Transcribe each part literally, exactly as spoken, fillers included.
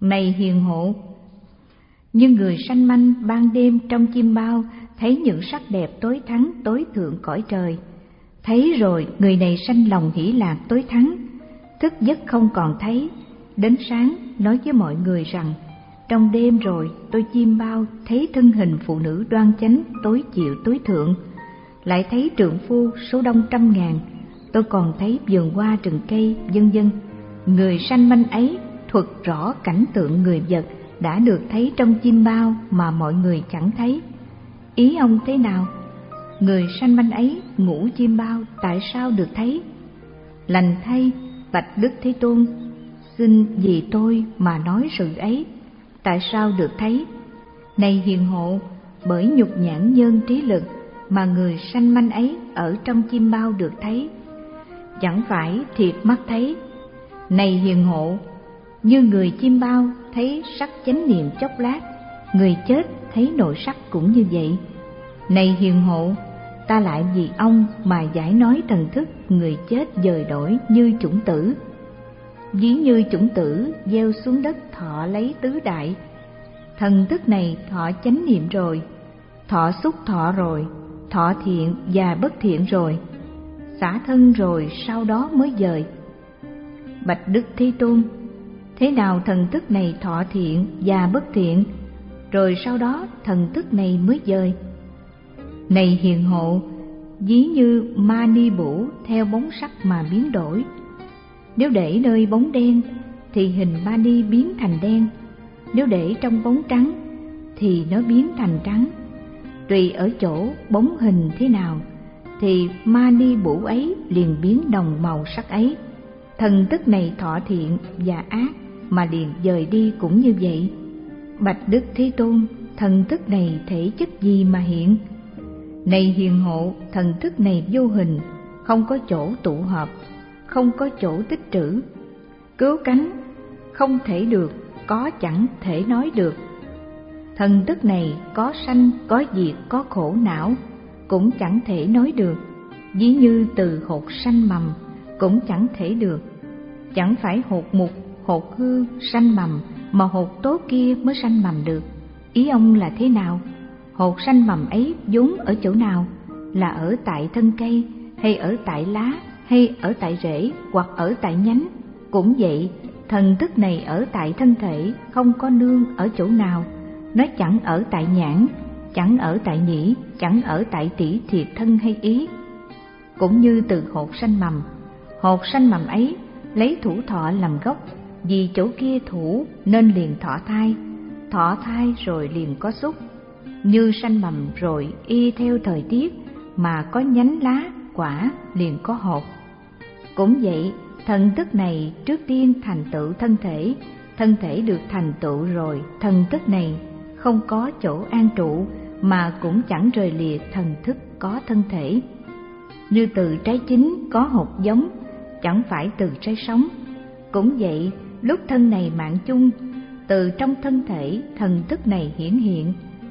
Này hiền hộ, như người sanh manh ban đêm trong chim bao thấy những sắc đẹp tối thắng tối thượng cõi trời, thấy rồi người này sanh lòng hỷ lạc tối thắng, thức giấc không còn thấy, đến sáng nói với mọi người rằng trong đêm rồi tôi chiêm bao thấy thân hình phụ nữ đoan chánh tối chịu tối thượng, lại thấy trượng phu số đông trăm ngàn, tôi còn thấy vườn hoa rừng cây vân vân. Người sanh manh ấy thuật rõ cảnh tượng người vật đã được thấy trong chim bao mà mọi người chẳng thấy. Ý ông thế nào? Người sanh manh ấy ngủ chim bao tại sao được thấy? Lành thay, bạch Đức Thế Tôn, xin vì tôi mà nói sự ấy, tại sao được thấy? Này hiền hộ, bởi nhục nhãn nhân trí lực mà người sanh manh ấy ở trong chim bao được thấy, chẳng phải thiệt mắt thấy. Này hiền hộ, như người chim bao thấy sắc chánh niệm chốc lát, người chết thấy nội sắc cũng như vậy. Này hiền hộ, ta lại vì ông mà giải nói thần thức người chết dời đổi như chủng tử. Ví như chủng tử gieo xuống đất thọ lấy tứ đại, thần thức này thọ chánh niệm rồi, thọ xúc thọ rồi, thọ thiện và bất thiện rồi, xả thân rồi sau đó mới dời. Bạch Đức Thế Tôn, thế nào thần thức này thọ thiện và bất thiện, rồi sau đó thần thức này mới dời? Này hiền hộ, ví như ma ni bủ theo bóng sắc mà biến đổi. Nếu để nơi bóng đen thì hình ma ni biến thành đen, nếu để trong bóng trắng thì nó biến thành trắng. Tùy ở chỗ bóng hình thế nào thì ma ni bủ ấy liền biến đồng màu sắc ấy. Thần thức này thọ thiện và ác mà liền dời đi cũng như vậy. Bạch Đức Thế Tôn, thần thức này thể chất gì mà hiện? Này hiền hộ, thần thức này vô hình, không có chỗ tụ hợp, không có chỗ tích trữ. Cứu cánh không thể được, có chẳng thể nói được. Thần thức này có sanh, có diệt, có khổ não, cũng chẳng thể nói được. Ví như từ hột sanh mầm, cũng chẳng thể được. Chẳng phải hột mục, hột hư sanh mầm, mà hột tốt kia mới sanh mầm được. Ý ông là thế nào? Hột sanh mầm ấy vốn ở chỗ nào? Là ở tại thân cây, hay ở tại lá, hay ở tại rễ, hoặc ở tại nhánh? Cũng vậy, thần thức này ở tại thân thể, không có nương ở chỗ nào. Nó chẳng ở tại nhãn, chẳng ở tại nhĩ, chẳng ở tại tỷ thiệt thân hay ý. Cũng như từ hột sanh mầm, hột sanh mầm ấy lấy thủ thọ làm gốc, vì chỗ kia thủ nên liền thọ thai, thọ thai rồi liền có xúc. Như sanh mầm rồi y theo thời tiết mà có nhánh lá, quả liền có hột. Cũng vậy, thần thức này trước tiên thành tựu thân thể, thân thể được thành tựu rồi, thần thức này không có chỗ an trụ mà cũng chẳng rời lìa thần thức có thân thể. Như từ trái chín có hột giống, chẳng phải từ trái sống. Cũng vậy, lúc thân này mạng chung, từ trong thân thể thần thức này hiển hiện,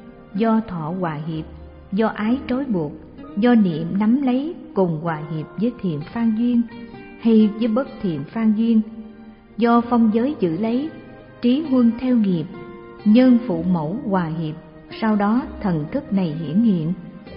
do thọ hòa hiệp, do ái trói buộc, do niệm nắm lấy cùng hòa hiệp với thiện phan duyên hay với bất thiện phan duyên, do phong giới giữ lấy, trí huân theo nghiệp, nhân phụ mẫu hòa hiệp, sau đó thần thức này hiển hiện.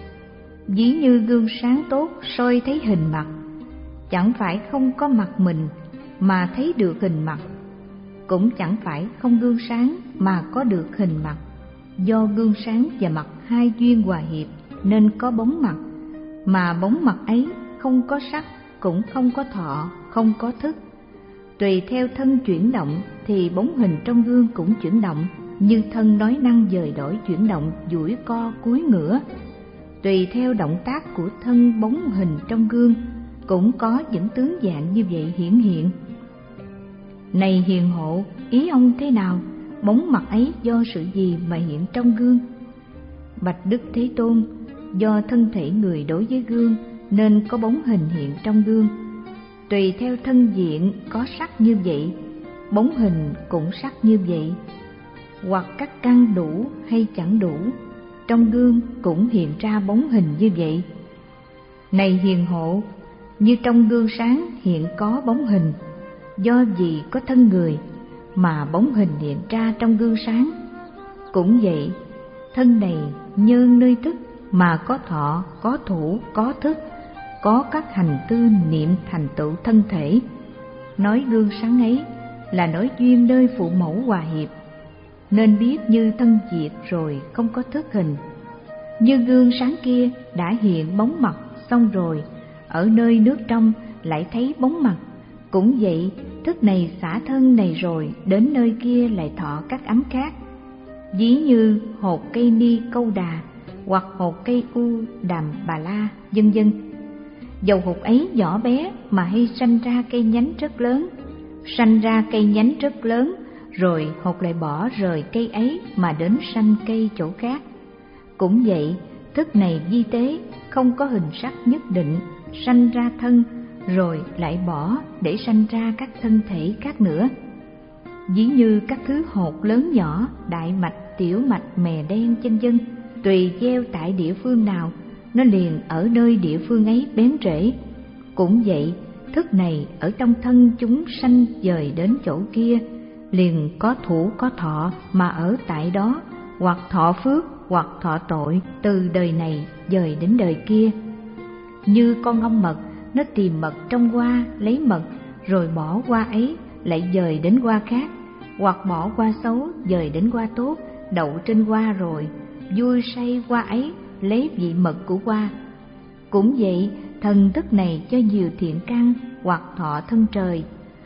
Ví như gương sáng tốt soi thấy hình mặt, chẳng phải không có mặt mình mà thấy được hình mặt, cũng chẳng phải không gương sáng mà có được hình mặt. Do gương sáng và mặt hai duyên hòa hiệp nên có bóng mặt, mà bóng mặt ấy không có sắc, cũng không có thọ, không có thức. Tùy theo thân chuyển động thì bóng hình trong gương cũng chuyển động, như thân nói năng dời đổi chuyển động, duỗi co cúi ngửa. Tùy theo động tác của thân bóng hình trong gương cũng có những tướng dạng như vậy hiển hiện. Này hiền hộ, ý ông thế nào? Bóng mặt ấy do sự gì mà hiện trong gương? Bạch Đức Thế Tôn, do thân thể người đối với gương nên có bóng hình hiện trong gương. Tùy theo thân diện có sắc như vậy, bóng hình cũng sắc như vậy. Hoặc các căn đủ hay chẳng đủ, trong gương cũng hiện ra bóng hình như vậy. Này hiền hộ, như trong gương sáng hiện có bóng hình, do vì có thân người mà bóng hình hiện ra trong gương sáng. Cũng vậy, thân này nhân nơi thức mà có thọ, có thủ, có thức, có các hành tư niệm thành tựu thân thể. Nói gương sáng ấy là nói duyên nơi phụ mẫu hòa hiệp, nên biết như thân diệt rồi không có thức hình. Như gương sáng kia đã hiện bóng mặt xong rồi, ở nơi nước trong lại thấy bóng mặt. Cũng vậy, thức này xả thân này rồi đến nơi kia lại thọ các ấm khác. Ví như hột cây ni câu đà hoặc hột cây u đàm bà la, vân vân. Dầu hột ấy nhỏ bé mà hay sanh ra cây nhánh rất lớn, sanh ra cây nhánh rất lớn, rồi hột lại bỏ rời cây ấy mà đến sanh cây chỗ khác. Cũng vậy, thức này vi tế, không có hình sắc nhất định, sanh ra thân, rồi lại bỏ để sanh ra các thân thể khác nữa. Ví như các thứ hột lớn nhỏ, đại mạch, tiểu mạch, mè đen, vân vân, tùy gieo tại địa phương nào, nó liền ở nơi địa phương ấy bén rễ. Cũng vậy, thức này ở trong thân chúng sanh dời đến chỗ kia, liền có thủ có thọ mà ở tại đó, hoặc thọ phước hoặc thọ tội, từ đời này dời đến đời kia. Như con ong mật, nó tìm mật trong hoa, lấy mật, rồi bỏ hoa ấy lại dời đến hoa khác, hoặc bỏ hoa xấu dời đến hoa tốt, đậu trên hoa rồi vui say hoa ấy, lấy vị mật của hoa. Cũng vậy, thần thức này cho nhiều thiện căn hoặc thọ thân trời,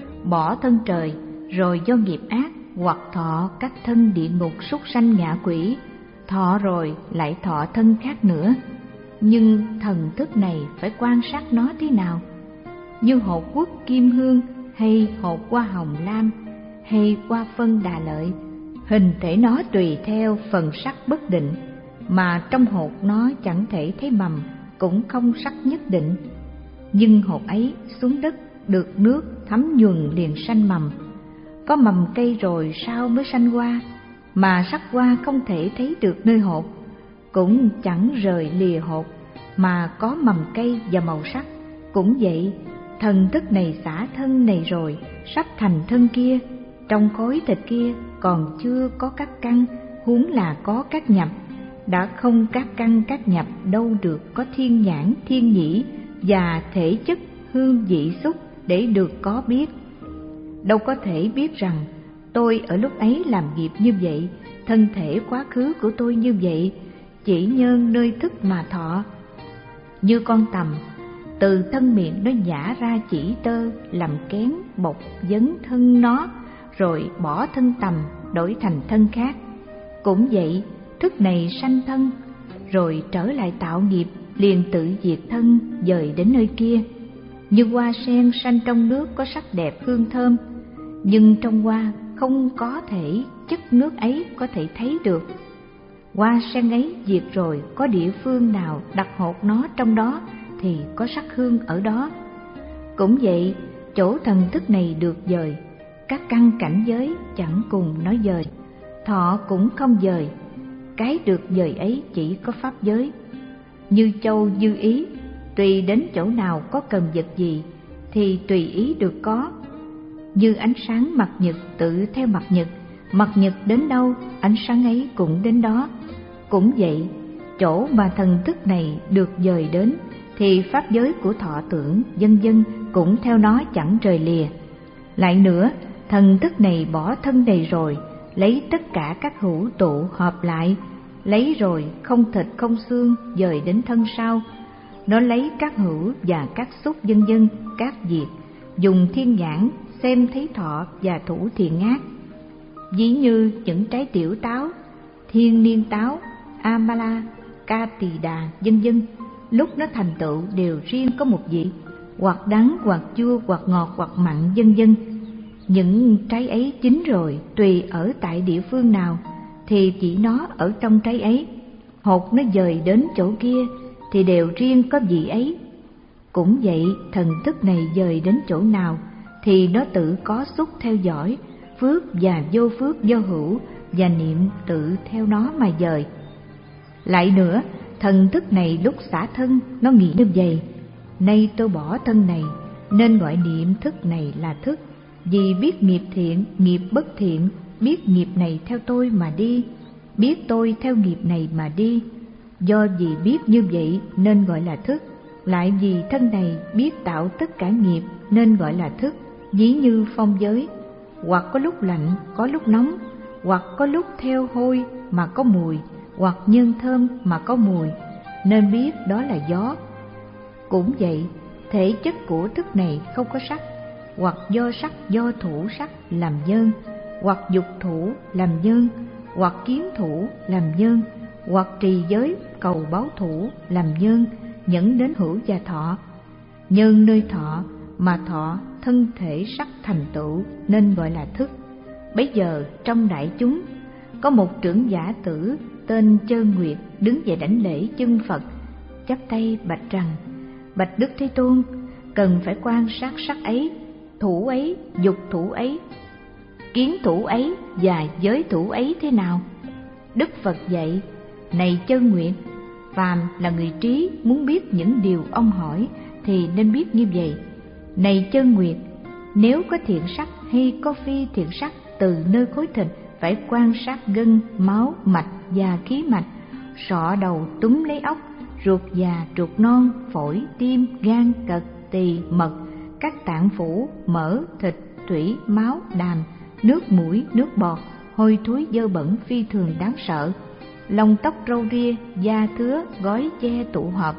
bỏ thân trời rồi do nghiệp ác hoặc thọ các thân địa ngục, súc sanh, ngạ quỷ, thọ rồi lại thọ thân khác nữa. Nhưng thần thức này phải quan sát nó thế nào? Như hột quốc kim hương hay hột hoa hồng lam hay hoa phân đà lợi, hình thể nó tùy theo phần sắc bất định, mà trong hột nó chẳng thể thấy mầm, cũng không sắc nhất định. Nhưng hột ấy xuống đất được nước thấm nhuần liền sanh mầm. Có mầm cây rồi sao mới sanh hoa, mà sắc hoa không thể thấy được nơi hột, cũng chẳng rời lìa hột, mà có mầm cây và màu sắc. Cũng vậy, thần thức này xả thân này rồi sắp thành thân kia, trong khối thịt kia còn chưa có các căn, huống là có các nhập. Đã không các căn các nhập, đâu được có thiên nhãn, thiên nhĩ và thể chất hương vị xúc để được có biết. Đâu có thể biết rằng tôi ở lúc ấy làm nghiệp như vậy, thân thể quá khứ của tôi như vậy, chỉ nhân nơi thức mà thọ. Như con tằm, từ thân miệng nó nhả ra chỉ tơ, làm kén bọc dấn thân nó, rồi bỏ thân tằm đổi thành thân khác. Cũng vậy, thức này sanh thân, rồi trở lại tạo nghiệp, liền tự diệt thân, dời đến nơi kia. Như hoa sen sanh trong nước có sắc đẹp hương thơm, nhưng trong hoa không có thể chất nước ấy có thể thấy được. Hoa sen ấy diệt rồi, có địa phương nào đặt hột nó trong đó thì có sắc hương ở đó. Cũng vậy, chỗ thần thức này được dời, các căn cảnh giới chẳng cùng nói dời, thọ cũng không dời. Cái được dời ấy chỉ có pháp giới. Như châu dư ý, tùy đến chỗ nào có cần vật gì thì tùy ý được có. Như ánh sáng mặt nhật tự theo mặt nhật, mặt nhật đến đâu, ánh sáng ấy cũng đến đó. Cũng vậy, chỗ mà thần thức này được dời đến thì pháp giới của thọ tưởng vân vân cũng theo nó chẳng rời lìa. Lại nữa, thần thức này bỏ thân này rồi, lấy tất cả các hữu tụ hợp lại, lấy rồi không thịt không xương dời đến thân sau. Nó lấy các hữu và các xúc vân vân các diệt, dùng thiên nhãn xem thấy thọ và thủ thiện ác. Ví như những trái tiểu táo, thiên niên táo, amala, ca tỳ đà vân vân, lúc nó thành tựu đều riêng có một vị, hoặc đắng hoặc chua hoặc ngọt hoặc mặn vân vân. Những trái ấy chín rồi, tùy ở tại địa phương nào thì chỉ nó ở trong trái ấy, hột nó dời đến chỗ kia thì đều riêng có vị ấy. Cũng vậy, thần thức này dời đến chỗ nào thì nó tự có xúc theo dõi, phước và vô phước do hữu và niệm tự theo nó mà dời. Lại nữa, thần thức này lúc xả thân nó nghĩ như vậy: nay tôi bỏ thân này nên gọi niệm thức này là thức, Vì biết nghiệp thiện, nghiệp bất thiện, biết nghiệp này theo tôi mà đi, biết tôi theo nghiệp này mà đi. Do vì biết như vậy nên gọi là thức, lại vì thân này biết tạo tất cả nghiệp nên gọi là thức. Ví như phong giới, hoặc có lúc lạnh, có lúc nóng, hoặc có lúc theo hôi mà có mùi, hoặc nhân thơm mà có mùi, nên biết đó là gió. Cũng vậy, thể chất của thức này không có sắc, hoặc do sắc do thủ sắc làm nhân, hoặc dục thủ làm nhân, hoặc kiến thủ làm nhân, hoặc trì giới cầu báo thủ làm nhân, dẫn đến hữu và thọ. Nhân nơi thọ mà thọ thân thể sắc thành tựu nên gọi là thức. Bấy giờ trong đại chúng có một trưởng giả tử tên Chơn Nguyệt đứng dậy đảnh lễ chân Phật, chắp tay bạch rằng: Bạch Đức Thế Tôn, cần phải quan sát sắc ấy, thủ ấy, dục thủ ấy, kiến thủ ấy và giới thủ ấy thế nào? Đức Phật dạy: Này Chơn Nguyệt, phàm là người trí muốn biết những điều ông hỏi thì nên biết như vậy. Này Chơn Nguyệt, nếu có thiện sắc hay có phi thiện sắc từ nơi khối thịt, phải quan sát gân, máu, mạch và khí mạch, sọ đầu túm lấy óc, ruột già, ruột non, phổi, tim, gan, cật, tỳ, mật, các tạng phủ, mỡ, thịt, thủy, máu, đàm, nước mũi, nước bọt, hôi thối dơ bẩn phi thường đáng sợ, lông tóc râu ria, da thứa, gói che tụ hợp.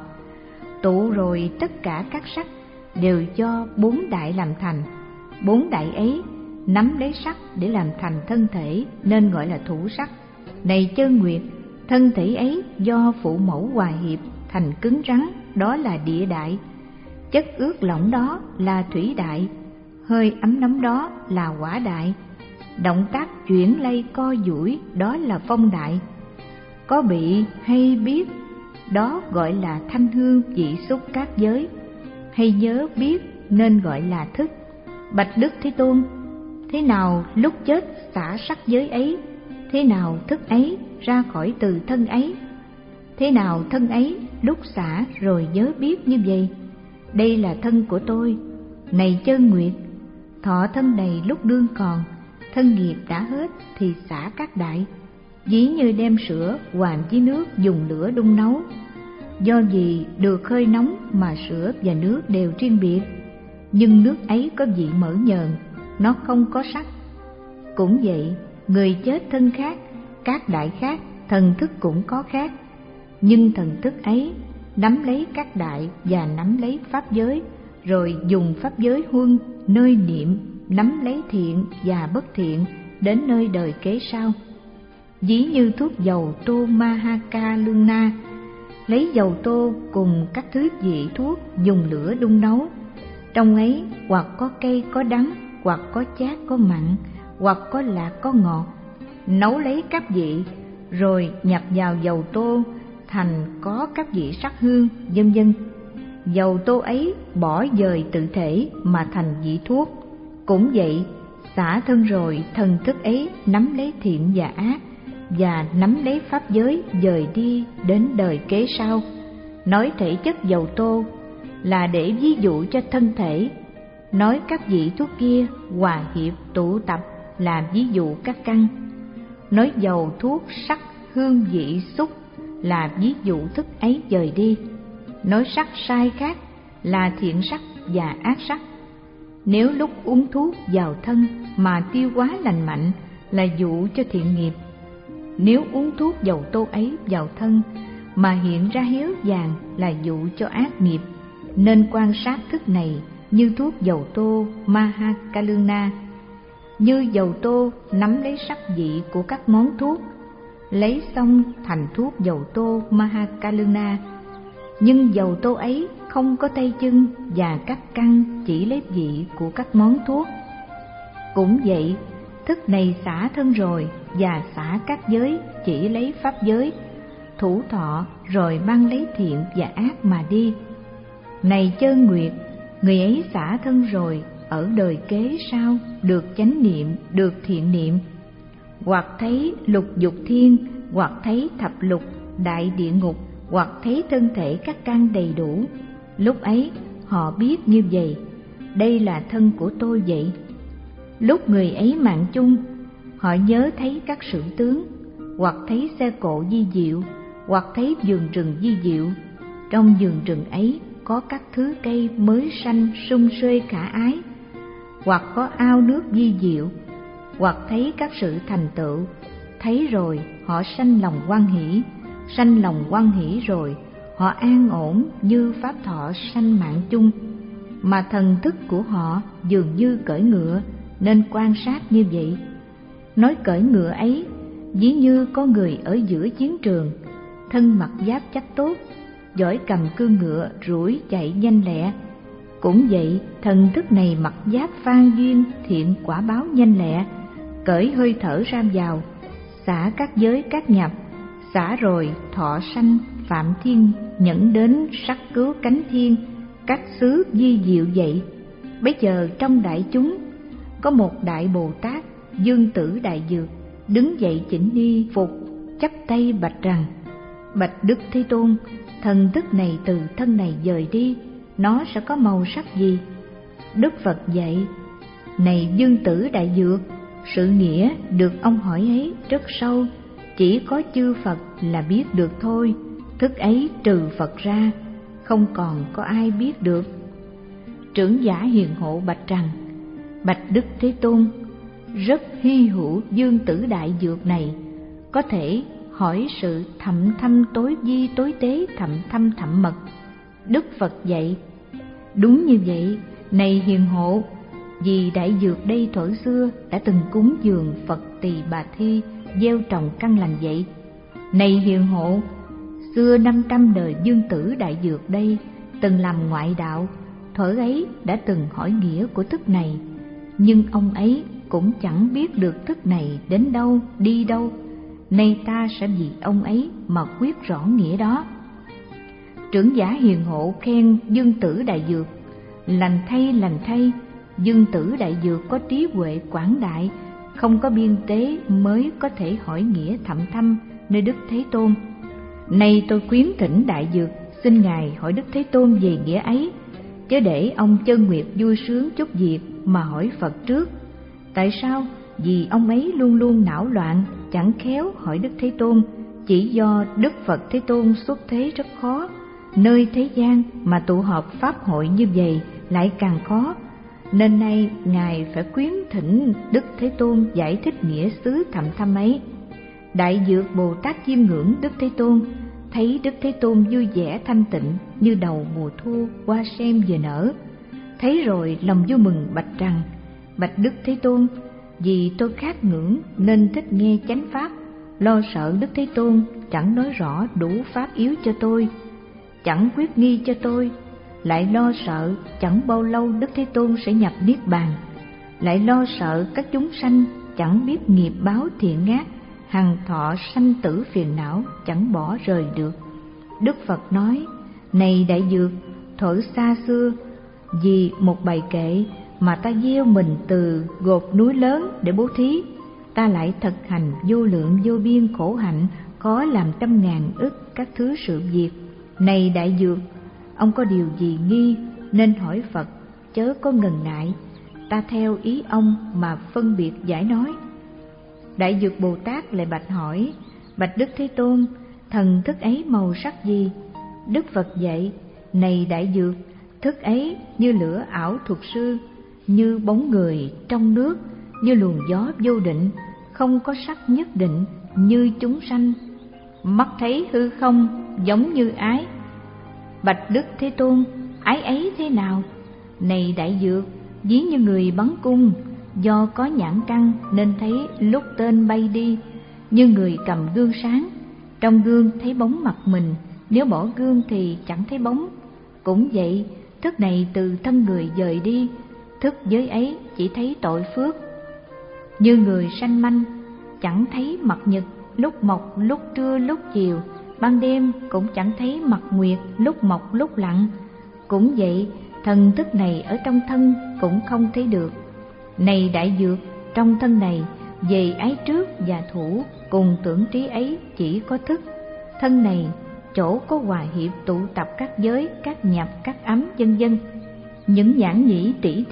Tụ rồi tất cả các sắc đều do bốn đại làm thành. Bốn đại ấy nắm lấy sắc để làm thành thân thể nên gọi là thủ sắc. Này Chơn Nguyệt, thân thể ấy do phụ mẫu hòa hiệp thành cứng rắn, đó là địa đại. Chất ướt lỏng đó là thủy đại, hơi ấm nóng đó là hỏa đại, động tác chuyển lay co duỗi đó là phong đại. Có bị hay biết đó gọi là thanh hương vị xúc các giới, hay nhớ biết nên gọi là thức. Bạch Đức Thế Tôn, thế nào lúc chết xả sắc giới ấy? Thế nào thức ấy ra khỏi từ thân ấy? Thế nào thân ấy lúc xả rồi nhớ biết như vậy? Đây là thân của tôi. Này Chơn Nguyệt, thọ thân này lúc đương còn, thân nghiệp đã hết thì xả các đại. Ví như đem sữa hòa với nước dùng lửa đun nấu. Do vì được hơi nóng mà sữa và nước đều riêng biệt, nhưng nước ấy có vị mỡ nhờn, nó không có sắc. Cũng vậy, người chết thân khác, các đại khác, thần thức cũng có khác. Nhưng thần thức ấy nắm lấy các đại và nắm lấy pháp giới, rồi dùng pháp giới huân nơi niệm nắm lấy thiện và bất thiện đến nơi đời kế sau. Ví như thuốc dầu tô Mahaka Luna, lấy dầu tô cùng các thứ vị thuốc dùng lửa đun nấu. Trong ấy hoặc có cây có đắng, hoặc có chát có mặn, hoặc có lạc có ngọt. Nấu lấy các vị rồi nhập vào dầu tô thành có các vị sắc hương, vân vân. Dầu tô ấy bỏ dời tự thể mà thành vị thuốc. Cũng vậy, xả thân rồi thần thức ấy nắm lấy thiện và ác, và nắm lấy pháp giới dời đi đến đời kế sau. Nói thể chất dầu tô là để ví dụ cho thân thể, nói các vị thuốc kia hòa hiệp tụ tập là ví dụ các căn. Nói dầu thuốc sắc hương vị xúc là ví dụ thức ấy dời đi. Nói sắc sai khác là thiện sắc và ác sắc. Nếu lúc uống thuốc vào thân mà tiêu hóa lành mạnh là dụ cho thiện nghiệp. Nếu uống thuốc dầu tô ấy vào thân mà hiện ra héo vàng là dụ cho ác nghiệp. Nên quan sát thức này như thuốc dầu tô Mahakaluna. Như dầu tô nắm lấy sắc vị của các món thuốc, lấy xong thành thuốc dầu tô Mahakaluna. Nhưng dầu tô ấy không có tay chân và các căn, chỉ lấy vị của các món thuốc. Cũng vậy, thức này xả thân rồi và xả các giới, chỉ lấy pháp giới, thủ thọ rồi mang lấy thiện và ác mà đi. Này Chơn Nguyệt, người ấy xả thân rồi, ở đời kế sau được chánh niệm, được thiện niệm, hoặc thấy lục dục thiên, hoặc thấy thập lục đại địa ngục, hoặc thấy thân thể các căn đầy đủ. Lúc ấy họ biết như vậy, đây là thân của tôi vậy. Lúc người ấy mạng chung, họ nhớ thấy các sự tướng, hoặc thấy xe cộ di diệu, hoặc thấy vườn rừng di diệu. Trong vườn rừng ấy có các thứ cây mới xanh sum xuê khả ái, hoặc có ao nước di diệu, hoặc thấy các sự thành tựu. Thấy rồi họ sanh lòng hoan hỷ, sanh lòng hoan hỷ rồi họ an ổn như pháp thọ sanh mạng chung. Mà thần thức của họ dường như cưỡi ngựa, nên quan sát như vậy. Nói cưỡi ngựa ấy, ví như có người ở giữa chiến trường, thân mặc giáp chắc tốt, giỏi cầm cương ngựa rủi chạy nhanh lẹ. Cũng vậy, thần thức này mặc giáp phan duyên thiện quả báo nhanh lẹ, cởi hơi thở ra vào, xả các giới các nhập, xả rồi thọ sanh phạm thiên, nhẫn đến sắc cứu cánh thiên, các xứ di diệu vậy. Bấy giờ trong đại chúng có một đại Bồ Tát Dương Tử Đại Dược đứng dậy chỉnh ni phục, chắp tay bạch rằng: Bạch Đức Thế Tôn, thần thức này từ thân này dời đi, nó sẽ có màu sắc gì? Đức Phật dạy: Này Dương Tử Đại Dược, sự nghĩa được ông hỏi ấy rất sâu, chỉ có chư Phật là biết được thôi. Thức ấy trừ Phật ra, không còn có ai biết được. Trưởng giả hiền hộ bạch rằng: Bạch Đức Thế Tôn, rất hy hữu Dương Tử Đại Dược này, có thể hỏi sự thậm thâm tối vi tối tế thậm thâm thậm mật. Đức Phật dạy: Đúng như vậy, này hiền hộ, vì Đại Dược đây thuở xưa đã từng cúng dường Phật Tỳ Bà Thi, gieo trồng căn lành vậy. Này hiền hộ, xưa năm trăm đời Dương Tử Đại Dược đây từng làm ngoại đạo, thuở ấy đã từng hỏi nghĩa của thức này, nhưng ông ấy cũng chẳng biết được thức này đến đâu đi đâu. Nay ta sẽ vì ông ấy mà quyết rõ nghĩa đó. Trưởng giả hiền hộ khen Dương Tử Đại Dược: Lành thay, lành thay, Dương Tử Đại Dược có trí huệ quảng đại, không có biên tế mới có thể hỏi nghĩa thậm thâm nơi Đức Thế Tôn. Nay tôi khuyến thỉnh Đại Dược xin Ngài hỏi Đức Thế Tôn về nghĩa ấy, chớ để ông Chân Nguyệt vui sướng chút việc mà hỏi Phật trước. Tại sao? Vì ông ấy luôn luôn não loạn, chẳng khéo hỏi Đức Thế Tôn, chỉ do Đức Phật Thế Tôn xuất thế rất khó. Nơi thế gian mà tụ họp pháp hội như vậy lại càng khó, nên nay Ngài phải khuyến thỉnh Đức Thế Tôn giải thích nghĩa xứ thậm thâm ấy. Đại Dược Bồ Tát chiêm ngưỡng Đức Thế Tôn, thấy Đức Thế Tôn vui vẻ thanh tịnh như đầu mùa thu hoa sen vừa nở. Thấy rồi lòng vui mừng bạch rằng: Bạch Đức Thế Tôn, vì tôi khát ngưỡng nên thích nghe chánh pháp, lo sợ Đức Thế Tôn chẳng nói rõ đủ pháp yếu cho tôi, chẳng quyết nghi cho tôi, lại lo sợ chẳng bao lâu Đức Thế Tôn sẽ nhập niết bàn, lại lo sợ các chúng sanh chẳng biết nghiệp báo thiện ác, hằng thọ sanh tử phiền não chẳng bỏ rời được. Đức Phật nói: Này Đại Dược, thuở xa xưa vì một bài kệ mà ta gieo mình từ gột núi lớn để bố thí, ta lại thực hành vô lượng vô biên khổ hạnh, có làm trăm ngàn ức các thứ sự việc. Này Đại Dược, ông có điều gì nghi nên hỏi Phật, chớ có ngần ngại, ta theo ý ông mà phân biệt giải nói. Đại Dược Bồ Tát lại bạch hỏi: Bạch Đức Thế Tôn, thần thức ấy màu sắc gì? Đức Phật dạy: Này Đại Dược, thức ấy như lửa ảo thuật sư, như bóng người trong nước, như luồng gió vô định, không có sắc nhất định, như chúng sanh. Mắt thấy hư không giống như ái. Bạch Đức Thế Tôn, ái ấy thế nào? Này Đại Dược, ví như người bắn cung, do có nhãn căn nên thấy lúc tên bay đi, như người cầm gương sáng, trong gương thấy bóng mặt mình, nếu bỏ gương thì chẳng thấy bóng. Cũng vậy, thức này từ thân người dời đi, thức giới ấy chỉ thấy tội phước. Như người sanh manh, chẳng thấy mặt nhật lúc mọc lúc trưa lúc chiều, ban đêm cũng chẳng thấy mặt nguyệt lúc mọc lúc lặn. Cũng vậy, thần thức này ở trong thân cũng không thấy được. Này Đại Dược, trong thân này về ái trước và thủ cùng tưởng trí ấy chỉ có thức. Thân này chỗ có hòa hiệp tụ tập các giới, các nhập, các ấm vân vân. Những nhãn nhĩ tỷ thiệt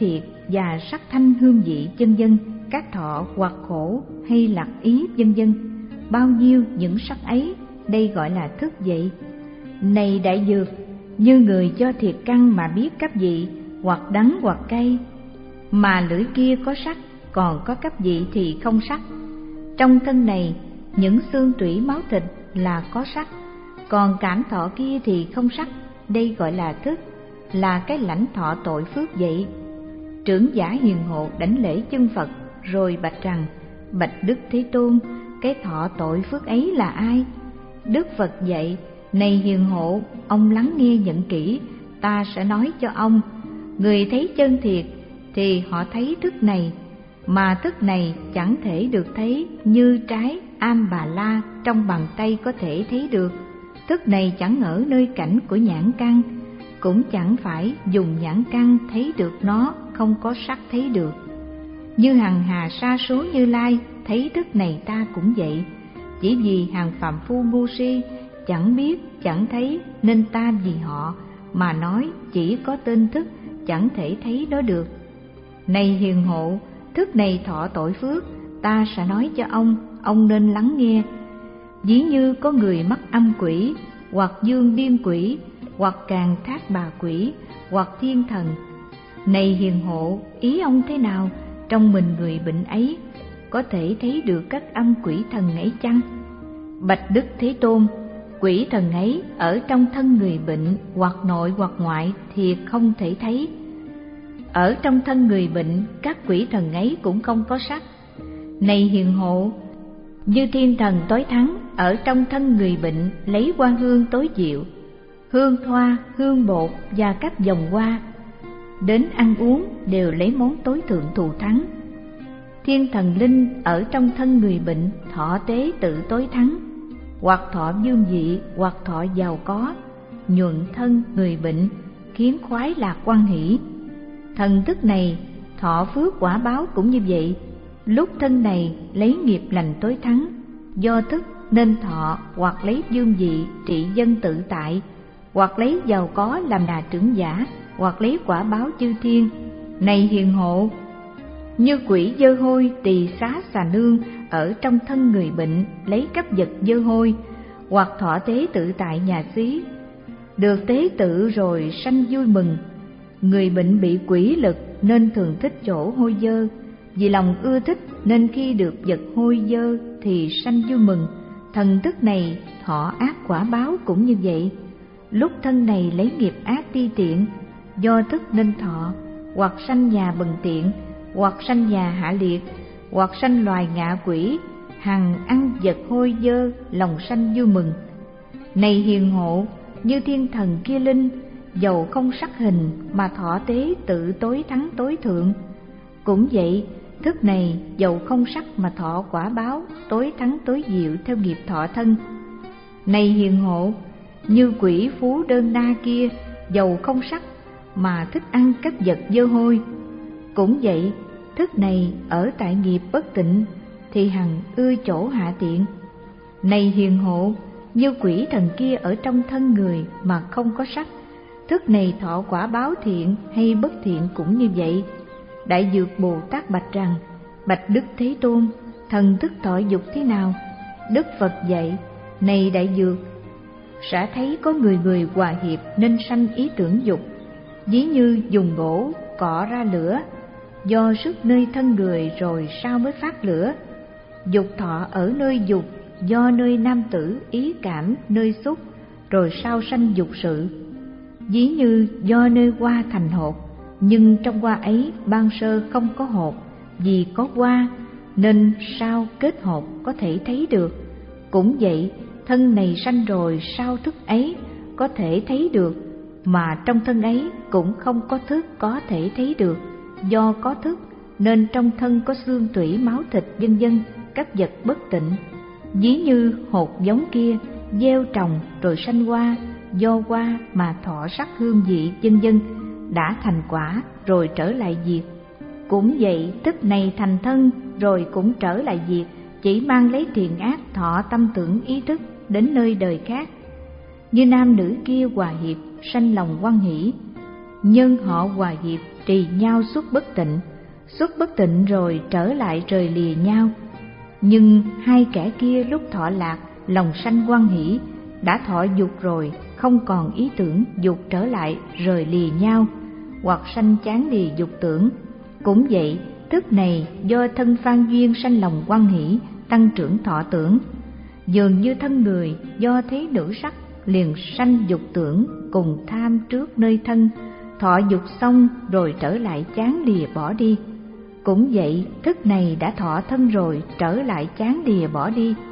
và sắc thanh hương vị vân vân, các thọ hoặc khổ hay lạc ý vân vân. Bao nhiêu những sắc ấy, đây gọi là thức vậy. Này đại dược, như người cho thiệt căn mà biết cấp vị, hoặc đắng hoặc cay, mà lưỡi kia có sắc, còn có cấp vị thì không sắc. Trong thân này, những xương tủy máu thịt là có sắc, còn cảm thọ kia thì không sắc, đây gọi là thức, là cái lãnh thọ tội phước vậy. Trưởng giả hiền hộ đảnh lễ chân Phật, rồi bạch rằng: bạch Đức Thế Tôn, cái thọ tội phước ấy là ai? Đức Phật dạy: này hiền hộ, ông lắng nghe nhận kỹ, ta sẽ nói cho ông. Người thấy chân thiệt thì họ thấy thức này, mà thức này chẳng thể được thấy như trái am bà la trong bàn tay có thể thấy được. Thức này chẳng ở nơi cảnh của nhãn căn, cũng chẳng phải dùng nhãn căn thấy được nó, không có sắc thấy được. Như hằng hà sa số Như Lai thấy thức này ta cũng vậy. Chỉ vì hàng phàm phu ngu si chẳng biết chẳng thấy, nên ta vì họ mà nói chỉ có tên thức, chẳng thể thấy nó được. Này hiền hộ, thức này thọ tội phước, ta sẽ nói cho ông, ông nên lắng nghe. Ví như có người mắc âm quỷ, hoặc dương điên quỷ, hoặc càng thác bà quỷ, hoặc thiên thần. Này hiền hộ, ý ông thế nào? Trong mình người bệnh ấy có thể thấy được các âm quỷ thần ấy chăng? Bạch Đức Thế Tôn, quỷ thần ấy ở trong thân người bệnh, hoặc nội hoặc ngoại thì không thể thấy. Ở trong thân người bệnh, các quỷ thần ấy cũng không có sắc. Này hiền hộ, như thiên thần tối thắng ở trong thân người bệnh lấy hoa hương tối diệu, hương thoa, hương bột và các dòng hoa, đến ăn uống đều lấy món tối thượng thù thắng. Thiên thần linh ở trong thân người bệnh thọ tế tự tối thắng, hoặc thọ dương vị, hoặc thọ giàu có, nhuận thân người bệnh, khiến khoái lạc quan hỷ. Thần thức này thọ phước quả báo cũng như vậy. Lúc thân này lấy nghiệp lành tối thắng, do thức nên thọ, hoặc lấy dương vị trị dân tự tại, hoặc lấy giàu có làm đà trưởng giả, hoặc lấy quả báo chư thiên. Này hiền hộ, như quỷ dơ hôi tỳ xá xà nương ở trong thân người bệnh lấy cấp vật dơ hôi, hoặc thọ tế tự tại nhà xí, được tế tự rồi sanh vui mừng. Người bệnh bị quỷ lực nên thường thích chỗ hôi dơ, vì lòng ưa thích nên khi được vật hôi dơ thì sanh vui mừng. Thần thức này thọ ác quả báo cũng như vậy. Lúc thân này lấy nghiệp ác ti tiện, do thức nên thọ, hoặc sanh nhà bần tiện, hoặc sanh nhà hạ liệt, hoặc sanh loài ngạ quỷ, hằng ăn vật hôi dơ, lòng sanh vui mừng. Này hiền hộ, như thiên thần kia linh, dầu không sắc hình mà thọ tế tự tối thắng tối thượng. Cũng vậy, thức này dầu không sắc mà thọ quả báo tối thắng tối diệu theo nghiệp thọ thân. Này hiền hộ, như quỷ phú đơn na kia, dầu không sắc mà thích ăn các vật dơ hôi. Cũng vậy, thức này ở tại nghiệp bất tịnh thì hằng ưa chỗ hạ tiện. Này hiền hộ, như quỷ thần kia ở trong thân người mà không có sắc, thức này thọ quả báo thiện hay bất thiện cũng như vậy. Đại Dược Bồ Tát bạch rằng: bạch Đức Thế Tôn, thần thức thọ dục thế nào? Đức Phật dạy: này Đại Dược, sẽ thấy có người người hòa hiệp nên sanh ý tưởng dục. Ví như dùng gỗ cọ ra lửa, do sức nơi thân người rồi sao mới phát lửa. Dục thọ ở nơi dục, do nơi nam tử ý cảm nơi xúc, rồi sao sanh dục sự. Ví như do nơi hoa thành hột, nhưng trong hoa ấy ban sơ không có hột, vì có hoa nên sao kết hột có thể thấy được. Cũng vậy, thân này sanh rồi sao thức ấy có thể thấy được, mà trong thân ấy cũng không có thức có thể thấy được. Do có thức nên trong thân có xương tủy máu thịt vân vân, các vật bất tịnh. Ví như hột giống kia gieo trồng rồi sanh hoa, do hoa mà thọ sắc hương vị vân vân, đã thành quả rồi trở lại diệt. Cũng vậy, thức này thành thân rồi cũng trở lại diệt, chỉ mang lấy thiện ác thọ tâm tưởng ý thức đến nơi đời khác. Như nam nữ kia hòa hiệp sanh lòng hoan hỷ, nhân họ hòa hiệp trì nhau xuất bất tịnh, xuất bất tịnh rồi trở lại rời lìa nhau. Nhưng hai kẻ kia lúc thọ lạc, lòng sanh hoan hỷ, đã thọ dục rồi, không còn ý tưởng dục trở lại rời lìa nhau, hoặc sanh chán lìa dục tưởng. Cũng vậy, thức này do thân phan duyên sanh lòng hoan hỷ, tăng trưởng thọ tưởng. Dường như thân người do thấy nữ sắc liền sanh dục tưởng, cùng tham trước nơi thân, thọ dục xong rồi trở lại chán lìa bỏ đi. Cũng vậy, thức này đã thọ thân rồi trở lại chán lìa bỏ đi.